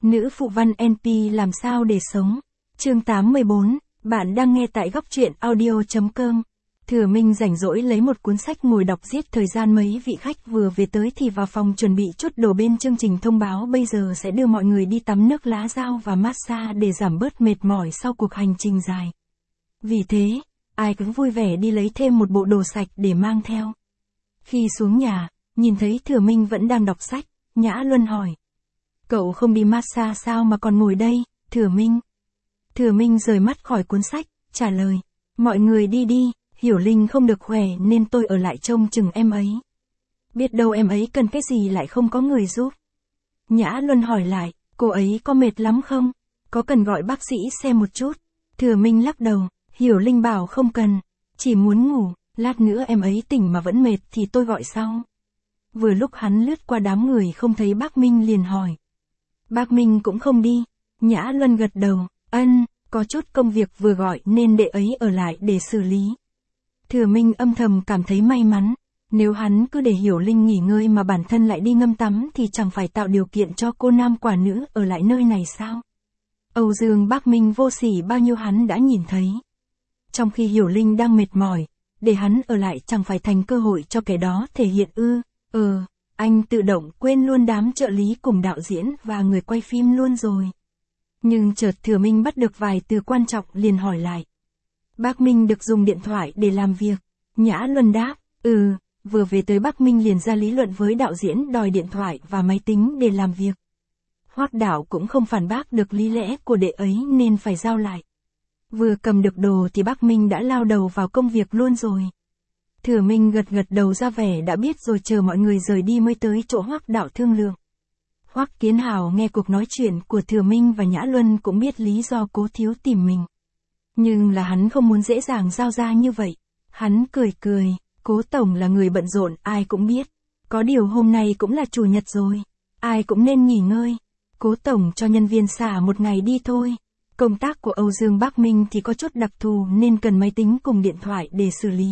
Nữ phụ văn NP làm sao để sống. Chương 814, bạn đang nghe tại góc truyện audio.com. Thừa Minh rảnh rỗi lấy một cuốn sách ngồi đọc giết thời gian. Mấy vị khách vừa về tới thì vào phòng chuẩn bị chút đồ. Bên chương trình thông báo bây giờ sẽ đưa mọi người đi tắm nước lá dao và massage để giảm bớt mệt mỏi sau cuộc hành trình dài. Vì thế, ai cũng vui vẻ đi lấy thêm một bộ đồ sạch để mang theo. Khi xuống nhà, nhìn thấy Thừa Minh vẫn đang đọc sách, Nhã Luân hỏi. Cậu không đi massage sao mà còn ngồi đây, Thừa Minh? Thừa Minh rời mắt khỏi cuốn sách, trả lời. Mọi người đi đi, Hiểu Linh không được khỏe nên tôi ở lại trông chừng em ấy. Biết đâu em ấy cần cái gì lại không có người giúp. Nhã Luân hỏi lại, cô ấy có mệt lắm không? Có cần gọi bác sĩ xem một chút? Thừa Minh lắc đầu, Hiểu Linh bảo không cần, chỉ muốn ngủ, lát nữa em ấy tỉnh mà vẫn mệt thì tôi gọi sau. Vừa lúc hắn lướt qua đám người không thấy bác Minh liền hỏi. Bác Minh cũng không đi. Nhã Luân gật đầu, có chút công việc vừa gọi nên để ấy ở lại để xử lý. Thừa Minh âm thầm cảm thấy may mắn, nếu hắn cứ để Hiểu Linh nghỉ ngơi mà bản thân lại đi ngâm tắm thì chẳng phải tạo điều kiện cho cô nam quả nữ ở lại nơi này sao? Âu Dương bác Minh vô sỉ bao nhiêu hắn đã nhìn thấy. Trong khi Hiểu Linh đang mệt mỏi, để hắn ở lại chẳng phải thành cơ hội cho kẻ đó thể hiện ư? Anh tự động quên luôn đám trợ lý cùng đạo diễn và người quay phim luôn rồi. Nhưng chợt Thừa Minh bắt được vài từ quan trọng liền hỏi lại. Bác Minh được dùng điện thoại để làm việc. Nhã Luân đáp, vừa về tới Bác Minh liền ra lý luận với đạo diễn đòi điện thoại và máy tính để làm việc. Hoắc Đạo cũng không phản bác được lý lẽ của đệ ấy nên phải giao lại. Vừa cầm được đồ thì Bác Minh đã lao đầu vào công việc luôn rồi. Thừa Minh gật đầu ra vẻ đã biết rồi chờ mọi người rời đi mới tới chỗ Hoắc Đạo thương lượng. Hoắc Kiến Hào nghe cuộc nói chuyện của Thừa Minh và Nhã Luân cũng biết lý do Cố Thiếu tìm mình. Nhưng là hắn không muốn dễ dàng giao ra như vậy. Hắn cười, Cố Tổng là người bận rộn ai cũng biết. Có điều hôm nay cũng là chủ nhật rồi. Ai cũng nên nghỉ ngơi. Cố Tổng cho nhân viên xả một ngày đi thôi. Công tác của Âu Dương Bác Minh thì có chút đặc thù nên cần máy tính cùng điện thoại để xử lý.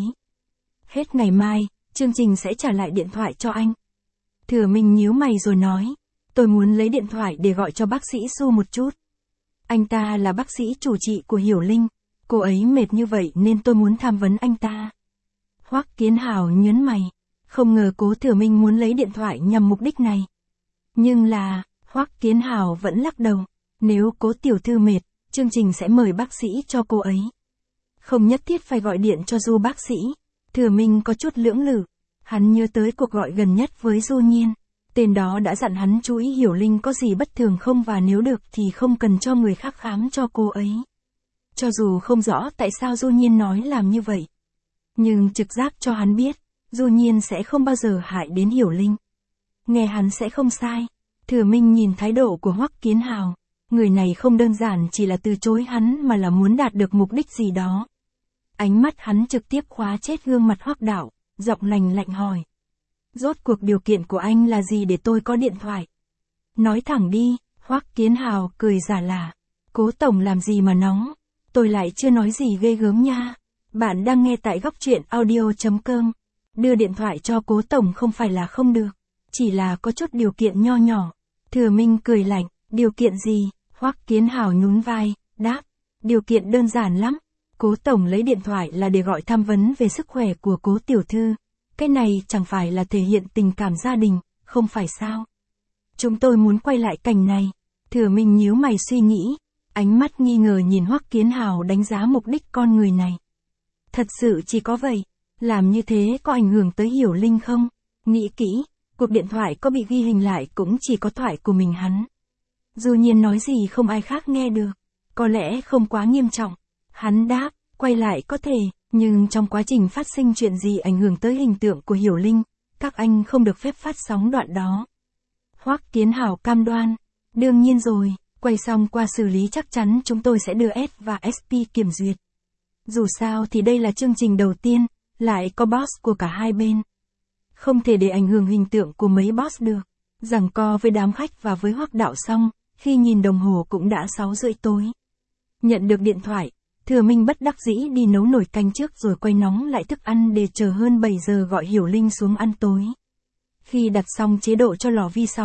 Hết ngày mai, chương trình sẽ trả lại điện thoại cho anh. Thừa Minh nhíu mày rồi nói. Tôi muốn lấy điện thoại để gọi cho bác sĩ Su một chút. Anh ta là bác sĩ chủ trị của Hiểu Linh. Cô ấy mệt như vậy nên tôi muốn tham vấn anh ta. Hoắc Kiến Hào nhớn mày. Không ngờ Cố Thừa Minh muốn lấy điện thoại nhằm mục đích này. Nhưng là, Hoắc Kiến Hào vẫn lắc đầu. Nếu Cố tiểu thư mệt, chương trình sẽ mời bác sĩ cho cô ấy. Không nhất thiết phải gọi điện cho Du bác sĩ. Thừa Minh có chút lưỡng lự. Hắn nhớ tới cuộc gọi gần nhất với Du Nhiên. Tên đó đã dặn hắn chú ý Hiểu Linh có gì bất thường không và nếu được thì không cần cho người khác khám cho cô ấy. Cho dù không rõ tại sao Du Nhiên nói làm như vậy. Nhưng trực giác cho hắn biết, Du Nhiên sẽ không bao giờ hại đến Hiểu Linh. Nghe hắn sẽ không sai. Thừa Minh nhìn thái độ của Hoắc Kiến Hào. Người này không đơn giản chỉ là từ chối hắn mà là muốn đạt được mục đích gì đó. Ánh mắt hắn trực tiếp khóa chết gương mặt Hoắc Đạo, giọng lạnh lạnh hỏi. Rốt cuộc điều kiện của anh là gì để tôi có điện thoại? Nói thẳng đi, Hoắc Kiến Hào cười giả lả. Cố Tổng làm gì mà nóng? Tôi lại chưa nói gì ghê gớm nha. Bạn đang nghe tại góc truyện audio.com. Đưa điện thoại cho Cố Tổng không phải là không được. Chỉ là có chút điều kiện nho nhỏ. Thừa Minh cười lạnh. Điều kiện gì? Hoắc Kiến Hào nhún vai, đáp. Điều kiện đơn giản lắm. Cố Tổng lấy điện thoại là để gọi tham vấn về sức khỏe của Cố tiểu thư. Cái này chẳng phải là thể hiện tình cảm gia đình, không phải sao? Chúng tôi muốn quay lại cảnh này. Thừa Minh nhíu mày suy nghĩ, ánh mắt nghi ngờ nhìn Hoắc Kiến Hào đánh giá mục đích con người này. Thật sự chỉ có vậy, làm như thế có ảnh hưởng tới Hiểu Linh không? Nghĩ kỹ, cuộc điện thoại có bị ghi hình lại cũng chỉ có thoại của mình hắn. Du Nhiên nói gì không ai khác nghe được, có lẽ không quá nghiêm trọng. Hắn đáp, quay lại có thể. Nhưng trong quá trình phát sinh chuyện gì ảnh hưởng tới hình tượng của Hiểu Linh, các anh không được phép phát sóng đoạn đó. Hoắc Kiến Hào cam đoan. Đương nhiên rồi, quay xong qua xử lý chắc chắn chúng tôi sẽ đưa S và SP kiểm duyệt. Dù sao thì đây là chương trình đầu tiên, lại có boss của cả hai bên. Không thể để ảnh hưởng hình tượng của mấy boss được. Giằng co với đám khách và với Hoắc Đạo xong, khi nhìn đồng hồ cũng đã 6:30 tối. Nhận được điện thoại. Thừa Minh bất đắc dĩ đi nấu nồi canh trước rồi quay nóng lại thức ăn để chờ hơn 7 giờ gọi Hiểu Linh xuống ăn tối. Khi đặt xong chế độ cho lò vi sóng,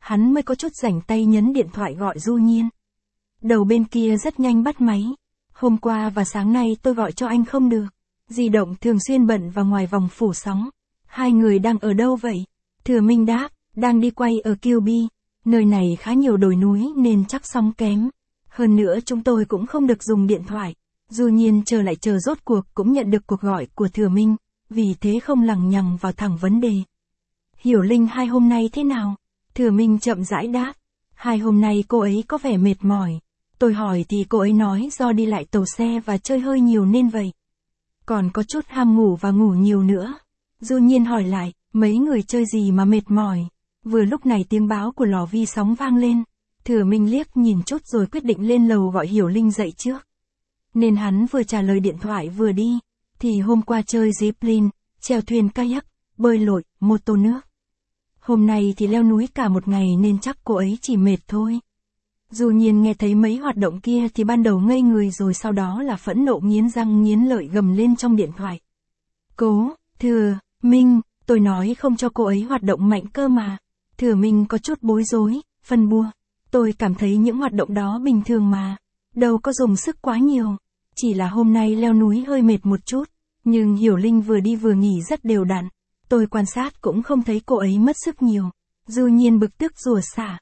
hắn mới có chút rảnh tay nhấn điện thoại gọi Du Nhiên. Đầu bên kia rất nhanh bắt máy. Hôm qua và sáng nay tôi gọi cho anh không được. Di động thường xuyên bận và ngoài vòng phủ sóng. Hai người đang ở đâu vậy? Thừa Minh đáp, đang đi quay ở QB. Nơi này khá nhiều đồi núi nên chắc sóng kém. Hơn nữa chúng tôi cũng không được dùng điện thoại. Du Nhiên chờ rốt cuộc cũng nhận được cuộc gọi của Thừa Minh. Vì thế không lằng nhằng vào thẳng vấn đề. Hiểu Linh hai hôm nay thế nào? Thừa Minh chậm rãi đáp. Hai hôm nay cô ấy có vẻ mệt mỏi. Tôi hỏi thì cô ấy nói do đi lại tàu xe và chơi hơi nhiều nên vậy. Còn có chút ham ngủ và ngủ nhiều nữa. Du Nhiên hỏi lại, mấy người chơi gì mà mệt mỏi? Vừa lúc này tiếng báo của lò vi sóng vang lên. Thừa Minh liếc nhìn chút rồi quyết định lên lầu gọi Hiểu Linh dậy trước. Nên hắn vừa trả lời điện thoại vừa đi. Thì hôm qua chơi zipline, chèo thuyền kayak, bơi lội, mô tô nước. Hôm nay thì leo núi cả một ngày nên chắc cô ấy chỉ mệt thôi. Du Nhiên nghe thấy mấy hoạt động kia thì ban đầu ngây người rồi sau đó là phẫn nộ nghiến răng nghiến lợi gầm lên trong điện thoại. Thừa Minh, tôi nói không cho cô ấy hoạt động mạnh cơ mà. Thừa Minh có chút bối rối, phân bua. Tôi cảm thấy những hoạt động đó bình thường mà. Đâu có dùng sức quá nhiều. Chỉ là hôm nay leo núi hơi mệt một chút. Nhưng Hiểu Linh vừa đi vừa nghỉ rất đều đặn. Tôi quan sát cũng không thấy cô ấy mất sức nhiều. Du Nhiên bực tức rủa xả.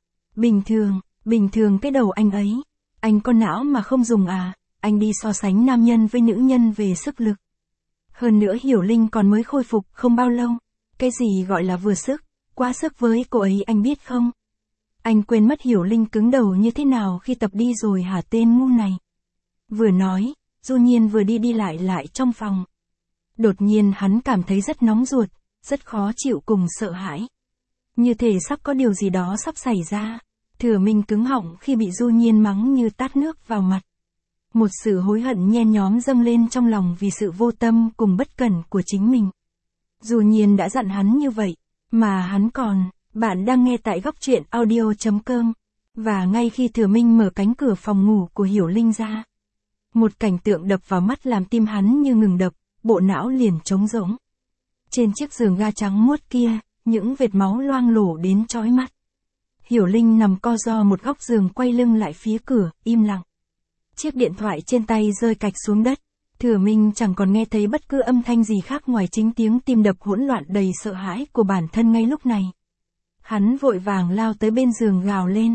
Bình thường cái đầu anh ấy. Anh có não mà không dùng à, anh đi so sánh nam nhân với nữ nhân về sức lực. Hơn nữa Hiểu Linh còn mới khôi phục không bao lâu. Cái gì gọi là vừa sức, quá sức với cô ấy anh biết không? Anh quên mất Hiểu Linh cứng đầu như thế nào khi tập đi rồi hả tên ngu này. Vừa nói, Du Nhiên vừa đi lại trong phòng. Đột nhiên hắn cảm thấy rất nóng ruột, rất khó chịu cùng sợ hãi. Như thể sắp có điều gì đó sắp xảy ra. Thừa Minh cứng họng khi bị Du Nhiên mắng như tát nước vào mặt. Một sự hối hận nhen nhóm dâng lên trong lòng vì sự vô tâm cùng bất cẩn của chính mình. Du Nhiên đã dặn hắn như vậy, mà hắn còn, bạn đang nghe tại góc truyện audio.com. Và ngay khi Thừa Minh mở cánh cửa phòng ngủ của Hiểu Linh ra, một cảnh tượng đập vào mắt làm tim hắn như ngừng đập, bộ não liền trống rỗng. Trên chiếc giường ga trắng muốt kia, những vệt máu loang lổ đến chói mắt. Hiểu Linh nằm co ro một góc giường quay lưng lại phía cửa, im lặng. Chiếc điện thoại trên tay rơi cạch xuống đất. Thừa Minh chẳng còn nghe thấy bất cứ âm thanh gì khác ngoài chính tiếng tim đập hỗn loạn đầy sợ hãi của bản thân ngay lúc này. Hắn vội vàng lao tới bên giường gào lên.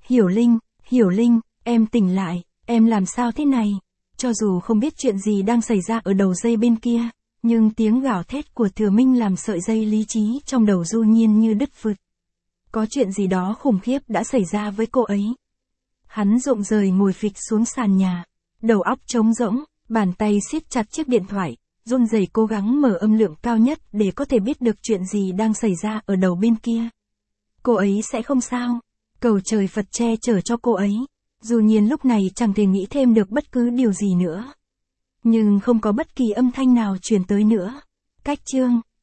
Hiểu Linh, em tỉnh lại, em làm sao thế này? Cho dù không biết chuyện gì đang xảy ra ở đầu dây bên kia, nhưng tiếng gào thét của Thừa Minh làm sợi dây lý trí trong đầu Du Nhiên như đứt phượt. Có chuyện gì đó khủng khiếp đã xảy ra với cô ấy. Hắn rụng rời ngồi phịch xuống sàn nhà, đầu óc trống rỗng, bàn tay siết chặt chiếc điện thoại, run rẩy cố gắng mở âm lượng cao nhất để có thể biết được chuyện gì đang xảy ra ở đầu bên kia. Cô ấy sẽ không sao, cầu trời Phật che chở cho cô ấy. Du Nhiên lúc này chẳng thể nghĩ thêm được bất cứ điều gì nữa. Nhưng không có bất kỳ âm thanh nào truyền tới nữa. Cách chương